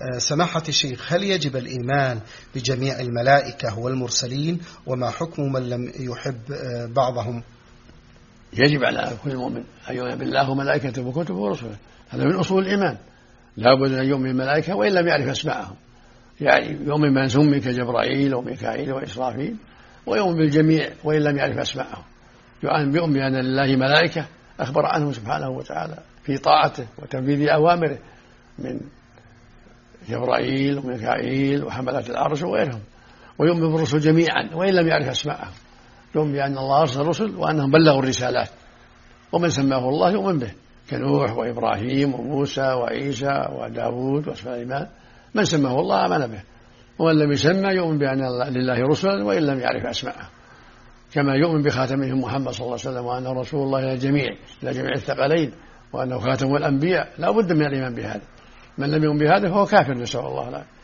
سماحة الشيخ، هل يجب الإيمان بجميع الملائكة والمرسلين؟ وما حكم من لم يحب بعضهم؟ يجب على كل مؤمن أن يؤمن بالله وملائكته وكتبه ورسله، هذا من أصول الإيمان، لا بد أن يؤمن بالملائكة وإن لم يعرف أسماءهم، يعني يؤمن من سمي كجبرائيل وميكائيل وإسرافيل، ويؤمن بالجميع وإن لم يعرف أسماءهم. يؤمن بأن لله ملائكة أخبر عنه سبحانه وتعالى في طاعته وتنفيذ أوامره من جبرائيل وميكائيل وحملة العرش وغيرهم، ويؤمن بالرسل جميعا وإن لم يعرف أسماءهم، يؤمن بأن الله أرسل الرسل وأنهم بلغوا الرسالات، ومن سماه الله يؤمن به كنوح وإبراهيم وموسى وعيسى وداود وسليمان، من سماه الله آمن به، ومن لم يسمى يؤمن بأن لله رسلا وإن لم يعرف أسماءه، كما يؤمن بخاتمهم محمد صلى الله عليه وسلم وأنه رسول الله إلى جميع الثقلين، وأنه خاتم الأنبياء، لا بد من الإيمان بهذا. من لم يؤمن بهذا فهو كافر، نسأل الله العافية.